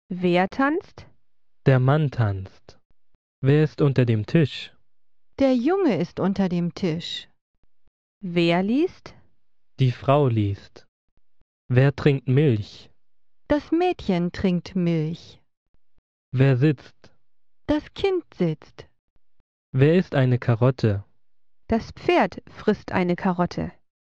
Wer tanzt? Der Mann tanzt. Wer ist unter dem Tisch? Der Junge ist unter dem Tisch. Wer liest? Die Frau liest. Wer trinkt Milch? Das Mädchen trinkt Milch. Wer sitzt? Das Kind sitzt. Wer ist eine Karotte? Das Pferd frisst eine Karotte.